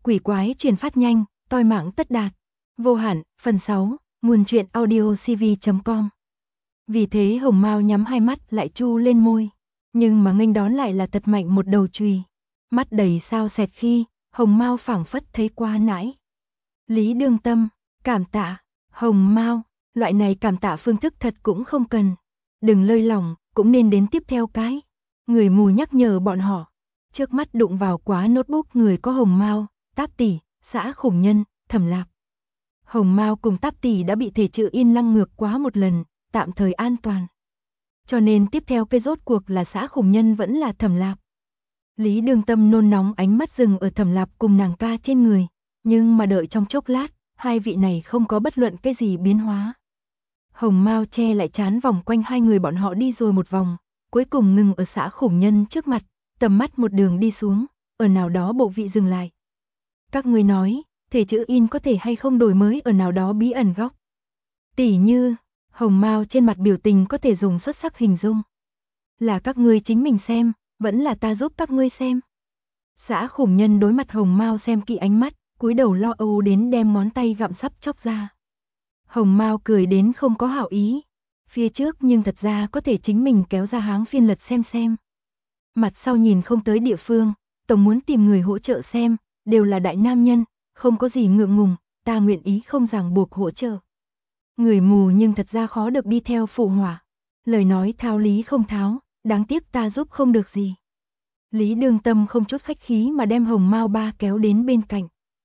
Quỷ quái truyền phát nhanh, toi mạng tất đạt. Vô hạn, phần 6, nguồn truyện audio cv.com. Vì thế Hồng Mao nhắm hai mắt lại chu lên môi. Nhưng mà nghênh đón lại là thật mạnh một đầu chùy. Mắt đầy sao sẹt khi, Hồng Mao phảng phất thấy qua nãy. Lý Đương Tâm, cảm tạ. Hồng Mao, loại này cảm tạ phương thức thật cũng không cần. Đừng lơi lỏng, cũng nên đến tiếp theo cái. Người mù nhắc nhở bọn họ. Trước mắt đụng vào quá notebook người có Hồng Mao, Táp Tỷ, Xã Khủng Nhân, Thẩm Lạp. Hồng Mao cùng Táp Tỷ đã bị thể chữ in lăng ngược quá một lần, tạm thời an toàn. Cho nên tiếp theo cái rốt cuộc là Xã Khủng Nhân vẫn là Thẩm Lạp. Lý Đương Tâm nôn nóng ánh mắt dừng ở Thẩm Lạp cùng nàng ca trên người, nhưng mà đợi trong chốc lát, hai vị này không có bất luận cái gì biến hóa. Hồng Mao che lại trán vòng quanh hai người bọn họ đi rồi một vòng, cuối cùng ngừng ở Xã Khủng Nhân trước mặt, tầm mắt một đường đi xuống, ở nào đó bộ vị dừng lại. Các ngươi nói, thể chữ in có thể hay không đổi mới ở nào đó bí ẩn góc. Tỉ như, Hồng Mao trên mặt biểu tình có thể dùng xuất sắc hình dung. Là các ngươi chính mình xem, vẫn là ta giúp các ngươi xem. Xã Khủng Nhân đối mặt Hồng Mao xem kỹ ánh mắt, cúi đầu lo âu đến đem ngón tay gặm sắp chóc ra. Hồng Mao cười đến không có hảo ý. Phía trước nhưng thật ra có thể chính mình kéo ra háng phiên lật xem. Mặt sau nhìn không tới địa phương, tổng muốn tìm người hỗ trợ xem, đều là đại nam nhân, không có gì ngượng ngùng, ta nguyện ý không ràng buộc hỗ trợ. Người mù nhưng thật ra khó được đi theo phụ họa. Lời nói tháo lý không tháo, đáng tiếc ta giúp không được gì. Lý Đương Tâm không chút khách khí mà đem Hồng Mao ba kéo đến bên cạnh.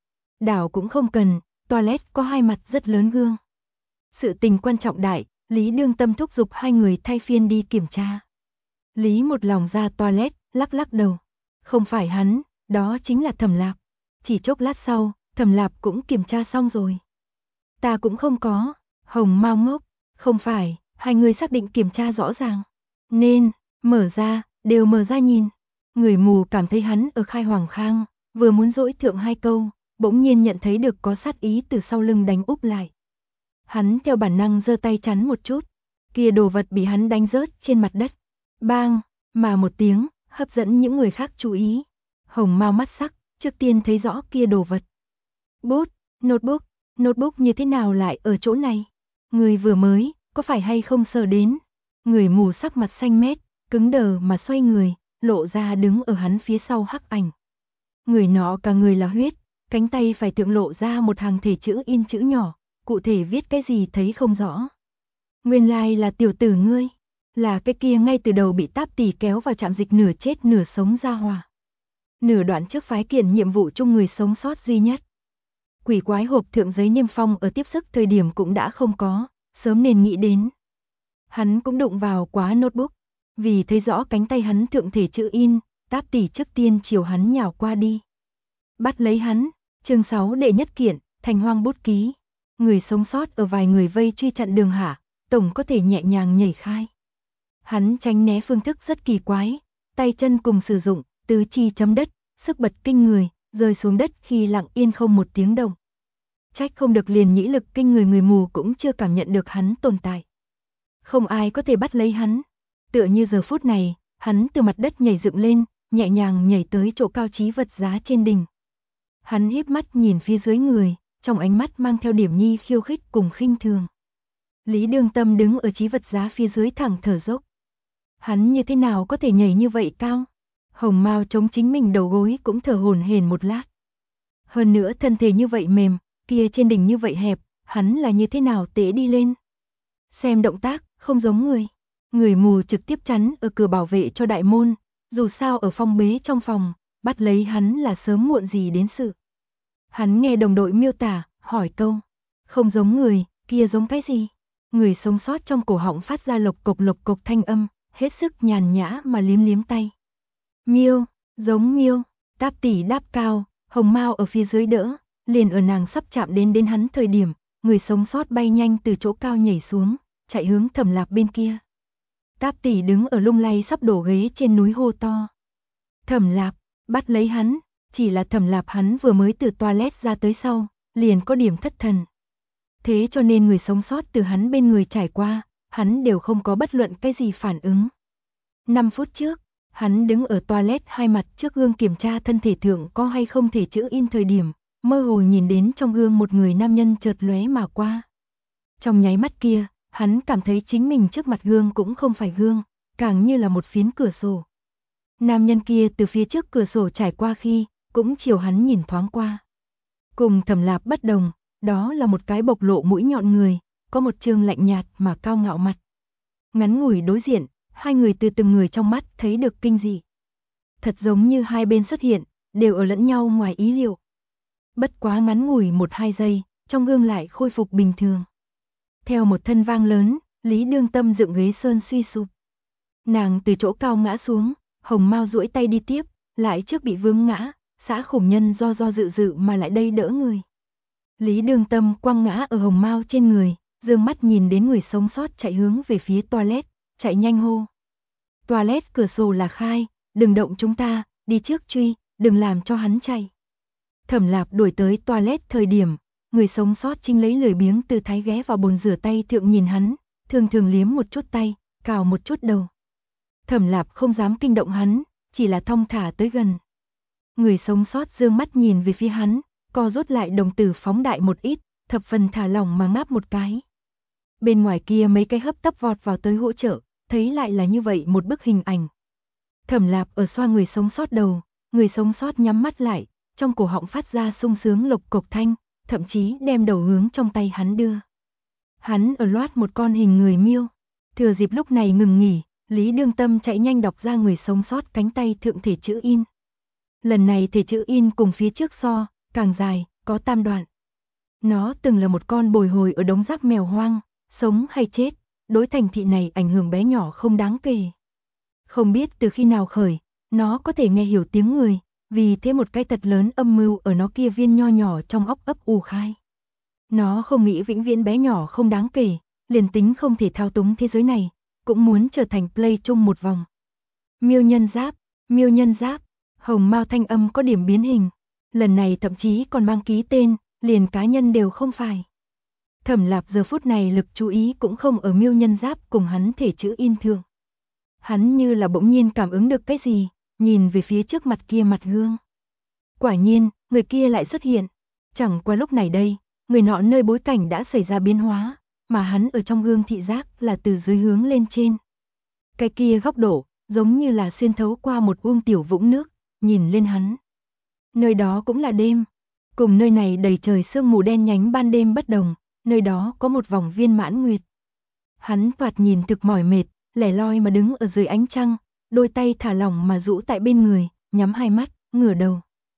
Đảo cũng không cần, toilet có hai mặt rất lớn gương. Sự tình quan trọng đại, Lý Đương Tâm thúc giục hai người thay phiên đi kiểm tra. Lý một lòng ra toilet, lắc đầu. Không phải hắn, đó chính là Thẩm Lạp. Chỉ chốc lát sau, Thẩm Lạp cũng kiểm tra xong rồi. Ta cũng không có. Hồng Mao ngốc. Không phải, hai người xác định kiểm tra rõ ràng. Nên, mở ra, đều mở ra nhìn. Người mù cảm thấy hắn ở khai hoàng khang, vừa muốn dỗi thượng hai câu, bỗng nhiên nhận thấy được có sát ý từ sau lưng đánh úp lại. Hắn theo bản năng giơ tay chắn một chút, kia đồ vật bị hắn đánh rớt trên mặt đất. Bang, mà một tiếng, hấp dẫn những người khác chú ý. Hồng Mao mắt sắc, trước tiên thấy rõ kia đồ vật. Bút, notebook như thế nào lại ở chỗ này? Người vừa mới, có phải hay không sờ đến? Người mù sắc mặt xanh mét, cứng đờ mà xoay người, lộ ra đứng ở hắn phía sau hắc ảnh. Người nọ cả người là huyết, cánh tay phải thượng lộ ra một hàng thể chữ in chữ nhỏ, cụ thể viết cái gì thấy không rõ. Nguyên lai là tiểu tử ngươi, là cái kia ngay từ đầu bị Táp Tỷ kéo vào trạm dịch nửa chết nửa sống ra hòa. Nửa đoạn trước phái kiện nhiệm vụ chung người sống sót duy nhất. Quỷ quái hộp thượng giấy niêm phong ở tiếp sức thời điểm cũng đã không có, sớm nên nghĩ đến. Hắn cũng đụng vào quá notebook, vì thấy rõ cánh tay hắn thượng thể chữ in, Táp Tỷ trước tiên chiều hắn nhào qua đi. Bắt lấy hắn, chương 6 đệ nhất kiện, Thành Hoang bút ký. Người sống sót ở vài người vây truy chặn đường hạ, tổng có thể nhẹ nhàng nhảy khai. Hắn tránh né phương thức rất kỳ quái, tay chân cùng sử dụng, tứ chi chấm đất, sức bật kinh người, rơi xuống đất khi lặng yên không một tiếng động. Trách không được liền nhĩ lực kinh người mù cũng chưa cảm nhận được hắn tồn tại. Không ai có thể bắt lấy hắn. Tựa như giờ phút này, hắn từ mặt đất nhảy dựng lên, nhẹ nhàng nhảy tới chỗ cao chí vật giá trên đỉnh. Hắn híp mắt nhìn phía dưới người, trong ánh mắt mang theo điểm nhi khiêu khích cùng khinh thường. Lý Đương Tâm đứng ở chí vật giá phía dưới thẳng thở dốc. Hắn như thế nào có thể nhảy như vậy cao? Hồng Mao chống chính mình đầu gối cũng thở hổn hển một lát. Hơn nữa thân thể như vậy mềm, kia trên đỉnh như vậy hẹp, hắn là như thế nào tế đi lên? Xem động tác, không giống người. Người mù trực tiếp chắn ở cửa bảo vệ cho đại môn, dù sao ở phong bế trong phòng, bắt lấy hắn là sớm muộn gì đến sự. Hắn nghe đồng đội miêu tả, hỏi câu. Không giống người, kia giống cái gì? Người sống sót trong cổ họng phát ra lộc cộc thanh âm, hết sức nhàn nhã mà liếm tay. Miêu, giống miêu. Táp Tỷ đáp cao, Hồng Mao ở phía dưới đỡ, liền ở nàng sắp chạm đến hắn thời điểm, người sống sót bay nhanh từ chỗ cao nhảy xuống, chạy hướng Thẩm Lạp bên kia. Táp Tỷ đứng ở lung lay sắp đổ ghế trên núi hô to. Thẩm Lạp, bắt lấy hắn, chỉ là Thẩm Lạp hắn vừa mới từ toilet ra tới sau, liền có điểm thất thần. Thế cho nên người sống sót từ hắn bên người trải qua, hắn đều không có bất luận cái gì phản ứng. 5 phút trước, Hắn đứng ở toilet hai mặt trước gương kiểm tra thân thể thượng có hay không thể chữ in thời điểm, mơ hồ nhìn đến trong gương một người nam nhân chợt lóe mà qua. Trong nháy mắt kia, hắn cảm thấy chính mình trước mặt gương cũng không phải gương, càng như là một phiến cửa sổ. Nam nhân kia từ phía trước cửa sổ trải qua khi, cũng chiều hắn nhìn thoáng qua. Cùng Thẩm Lạp bất đồng, đó là một cái bộc lộ mũi nhọn người, có một trương lạnh nhạt mà cao ngạo mặt. Ngắn ngủi đối diện, hai người từ từng người trong mắt thấy được kinh dị. Thật giống như hai bên xuất hiện, đều ở lẫn nhau ngoài ý liệu. Bất quá ngắn ngủi 1-2 giây, trong gương lại khôi phục bình thường. Theo một thân vang lớn, Lý Đương Tâm dựng ghế sơn suy sụp. Nàng từ chỗ cao ngã xuống, Hồng Mao duỗi tay đi tiếp, lại trước bị vướng ngã, Xã Khủng Nhân do dự mà lại đây đỡ người. Lý Đương Tâm quăng ngã ở Hồng Mao trên người, dương mắt nhìn đến người sống sót chạy hướng về phía toilet, chạy nhanh hô. Toilet cửa sổ là khai, đừng động chúng ta, đi trước truy, đừng làm cho hắn chạy. Thẩm Lạp đuổi tới toilet thời điểm, người sống sót chính lấy lười biếng từ thái ghé vào bồn rửa tay thượng nhìn hắn, thường thường liếm một chút tay, cào một chút đầu. Thẩm Lạp không dám kinh động hắn, chỉ là thong thả tới gần. Người sống sót dương mắt nhìn về phía hắn, co rút lại đồng tử phóng đại một ít, thập phần thả lỏng mà ngáp một cái. Bên ngoài kia mấy cái hấp tấp vọt vào tới hỗ trợ, thấy lại là như vậy một bức hình ảnh. Thẩm Lạp ở xoa người sống sót đầu, người sống sót nhắm mắt lại, trong cổ họng phát ra sung sướng lộc cộc thanh, thậm chí đem đầu hướng trong tay hắn đưa. Hắn ở loát một con hình người miêu. Thừa dịp lúc này ngừng nghỉ, Lý Đương Tâm chạy nhanh đọc ra người sống sót cánh tay thượng thể chữ in. Lần này thể chữ in cùng phía trước so, càng dài, có tam đoạn. Nó từng là một con bồi hồi ở đống rác mèo hoang, sống hay chết, đối thành thị này ảnh hưởng bé nhỏ không đáng kể. Không biết từ khi nào khởi, nó có thể nghe hiểu tiếng người, vì thế một cái thật lớn âm mưu ở nó kia viên nho nhỏ trong óc ấp ù khai. Nó không nghĩ vĩnh viễn bé nhỏ không đáng kể, liền tính không thể thao túng thế giới này, cũng muốn trở thành play chung một vòng. Miêu nhân giáp, Hồng Mao thanh âm có điểm biến hình, lần này thậm chí còn mang ký tên, liền cá nhân đều không phải. Thẩm Lạp giờ phút này lực chú ý cũng không ở miêu nhân giáp cùng hắn thể chữ in thượng. Hắn như là bỗng nhiên cảm ứng được cái gì, nhìn về phía trước mặt kia mặt gương. Quả nhiên, người kia lại xuất hiện. Chẳng qua lúc này đây, người nọ nơi bối cảnh đã xảy ra biến hóa, mà hắn ở trong gương thị giác là từ dưới hướng lên trên. Cái kia góc độ, giống như là xuyên thấu qua một tiểu vũng nước, nhìn lên hắn. Nơi đó cũng là đêm, cùng nơi này đầy trời sương mù đen nhánh ban đêm bất đồng, nơi đó có một vòng viên mãn nguyệt. Hắn thoạt nhìn thực mỏi mệt, lẻ loi mà đứng ở dưới ánh trăng, đôi tay thả lỏng mà rũ tại bên người, nhắm hai mắt, ngửa đầu.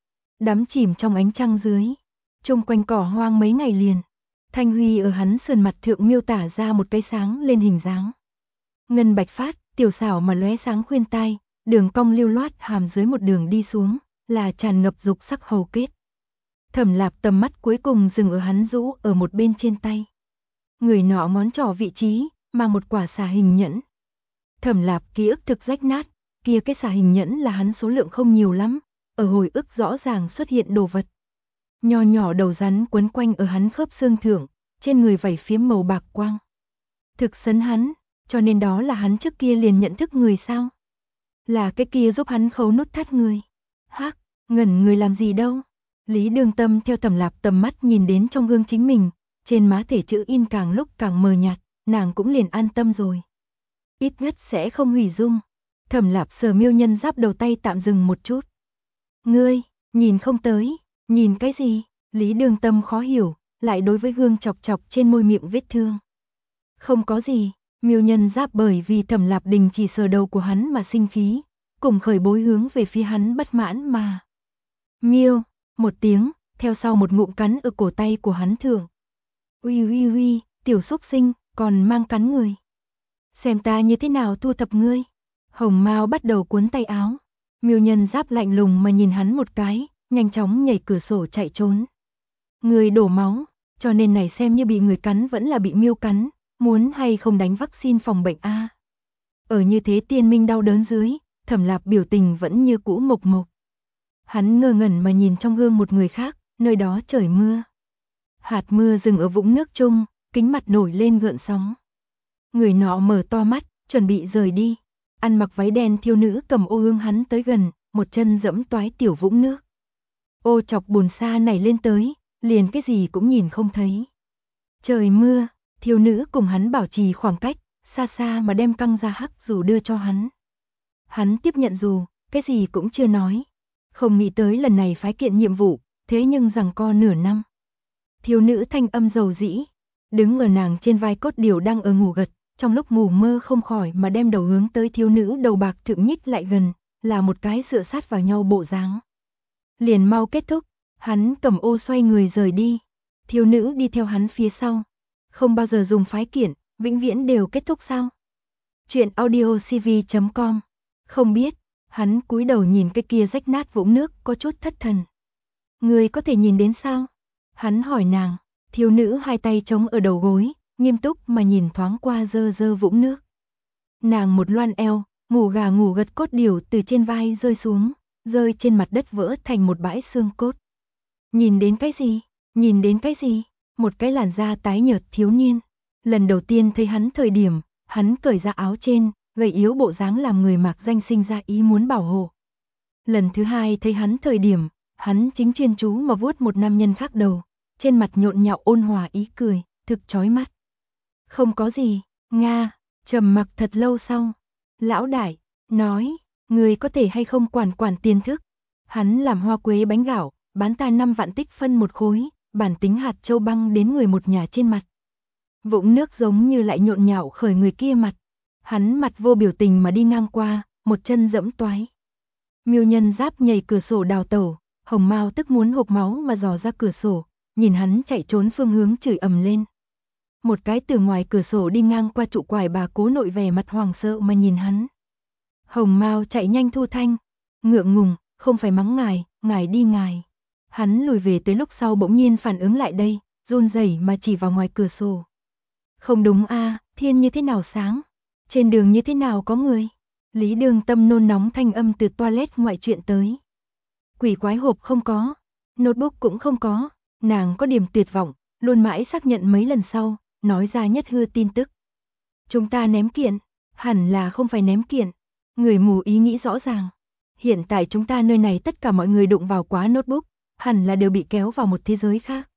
Đắm chìm trong ánh trăng dưới, chung quanh cỏ hoang mấy ngày liền. Thanh huy ở hắn sườn mặt thượng miêu tả ra một cái sáng lên hình dáng. Ngân bạch phát, tiểu xảo mà lóe sáng khuyên tai, đường cong lưu loát hàm dưới một đường đi xuống, là tràn ngập dục sắc hầu kết. Thẩm Lạp tầm mắt cuối cùng dừng ở hắn rũ ở một bên trên tay. Người nọ ngón trỏ vị trí, mang một quả xà hình nhẫn. Thẩm Lạp ký ức thực rách nát, kia cái xà hình nhẫn là hắn số lượng không nhiều lắm, ở hồi ức rõ ràng xuất hiện đồ vật. Nho nhỏ đầu rắn quấn quanh ở hắn khớp xương thượng, trên người vảy phiếm màu bạc quang. Thực sấn hắn, cho nên đó là hắn trước kia liền nhận thức người sao? Là cái kia giúp hắn khấu nút thắt người. Hắc, ngẩn người làm gì đâu? Lý Đương Tâm theo Thẩm Lạp tầm mắt nhìn đến trong gương chính mình, trên má thể chữ in càng lúc càng mờ nhạt, nàng cũng liền an tâm rồi. Ít nhất sẽ không hủy dung. Thẩm Lạp sờ miêu nhân giáp đầu tay tạm dừng một chút. Ngươi, nhìn không tới, nhìn cái gì? Lý Đương Tâm khó hiểu, lại đối với gương chọc chọc trên môi miệng vết thương. Không có gì, miêu nhân giáp bởi vì Thẩm Lạp đình chỉ sờ đầu của hắn mà sinh khí, cùng khởi bối hướng về phía hắn bất mãn mà. Miêu, một tiếng, theo sau một ngụm cắn ở cổ tay của hắn thượng. Uy, tiểu xúc sinh, còn mang cắn người. Xem ta như thế nào thu thập ngươi. Hồng Mao bắt đầu cuốn tay áo. Miêu nhân giáp lạnh lùng mà nhìn hắn một cái, nhanh chóng nhảy cửa sổ chạy trốn. Người đổ máu, cho nên này xem như bị người cắn vẫn là bị miêu cắn, muốn hay không đánh vaccine phòng bệnh a. Ở như thế tiên minh đau đớn dưới, Thẩm Lạp biểu tình vẫn như cũ mộc mộc. Hắn ngơ ngẩn mà nhìn trong gương một người khác, nơi đó trời mưa. Hạt mưa dừng ở vũng nước chung, kính mặt nổi lên gợn sóng. Người nọ mở to mắt, chuẩn bị rời đi. Ăn mặc váy đen thiếu nữ cầm ô hướng hắn tới gần, một chân dẫm toái tiểu vũng nước. Ô chọc bùn xa nảy lên tới, liền cái gì cũng nhìn không thấy. Trời mưa, thiếu nữ cùng hắn bảo trì khoảng cách, xa xa mà đem căng ra hắc dù đưa cho hắn. Hắn tiếp nhận dù, cái gì cũng chưa nói. Không nghĩ tới lần này phái kiện nhiệm vụ, thế nhưng giằng co nửa năm. Thiếu nữ thanh âm dầu dĩ, đứng ở nàng trên vai cốt điều đang ở ngủ gật, trong lúc ngủ mơ không khỏi mà đem đầu hướng tới thiếu nữ đầu bạc thượng nhích lại gần, là một cái dựa sát vào nhau bộ dáng. Liền mau kết thúc, hắn cầm ô xoay người rời đi, thiếu nữ đi theo hắn phía sau. Không bao giờ dùng phái kiện, vĩnh viễn đều kết thúc sao? Chuyện audiocv.com. Không biết, hắn cúi đầu nhìn cái kia rách nát vũng nước có chút thất thần. Người có thể nhìn đến sao? Hắn hỏi nàng, thiếu nữ hai tay chống ở đầu gối, nghiêm túc mà nhìn thoáng qua dơ dơ vũng nước. Nàng một loan eo, ngủ gà ngủ gật cốt điều từ trên vai rơi xuống, rơi trên mặt đất vỡ thành một bãi xương cốt. Nhìn đến cái gì? Nhìn đến cái gì? Một cái làn da tái nhợt thiếu niên. Lần đầu tiên thấy hắn thời điểm, hắn cởi ra áo trên, gầy yếu bộ dáng làm người mạc danh sinh ra ý muốn bảo hộ. Lần thứ hai thấy hắn thời điểm, hắn chính chuyên chú mà vuốt một nam nhân khác đầu, trên mặt nhộn nhạo ôn hòa ý cười, thực chói mắt. Không có gì, Nga, trầm mặc thật lâu sau. Lão đại, nói, người có thể hay không quản tiền thức. Hắn làm hoa quế bánh gạo, bán ta 5 vạn tích phân một khối, bản tính hạt châu băng đến người một nhà trên mặt. Vũng nước giống như lại nhộn nhạo khởi người kia mặt. Hắn mặt vô biểu tình mà đi ngang qua, một chân dẫm toái. Miêu nhân giáp nhảy cửa sổ đào tẩu, Hồng Mao tức muốn hộc máu mà dò ra cửa sổ, nhìn hắn chạy trốn phương hướng chửi ầm lên. Một cái từ ngoài cửa sổ đi ngang qua trụ quải bà cố nội vẻ mặt hoàng sợ mà nhìn hắn. Hồng Mao chạy nhanh thu thanh, ngượng ngùng, không phải mắng ngài, ngài đi ngài. Hắn lùi về tới lúc sau bỗng nhiên phản ứng lại đây, run rẩy mà chỉ vào ngoài cửa sổ. Không đúng a, thiên như thế nào sáng, trên đường như thế nào có người. Lý Đường Tâm nôn nóng thanh âm từ toilet ngoại chuyện tới. Quỷ quái hộp không có, notebook cũng không có, nàng có điểm tuyệt vọng, luôn mãi xác nhận mấy lần sau, nói ra nhất hư tin tức. Chúng ta ném kiện, hẳn là không phải ném kiện, người mù ý nghĩ rõ ràng. Hiện tại chúng ta nơi này tất cả mọi người đụng vào quá notebook, hẳn là đều bị kéo vào một thế giới khác.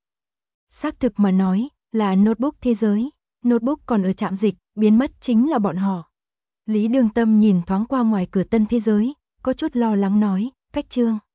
Xác thực mà nói, là notebook thế giới, notebook còn ở trạm dịch, biến mất chính là bọn họ. Lý Đường Tâm nhìn thoáng qua ngoài cửa tân thế giới, có chút lo lắng nói, cách chương.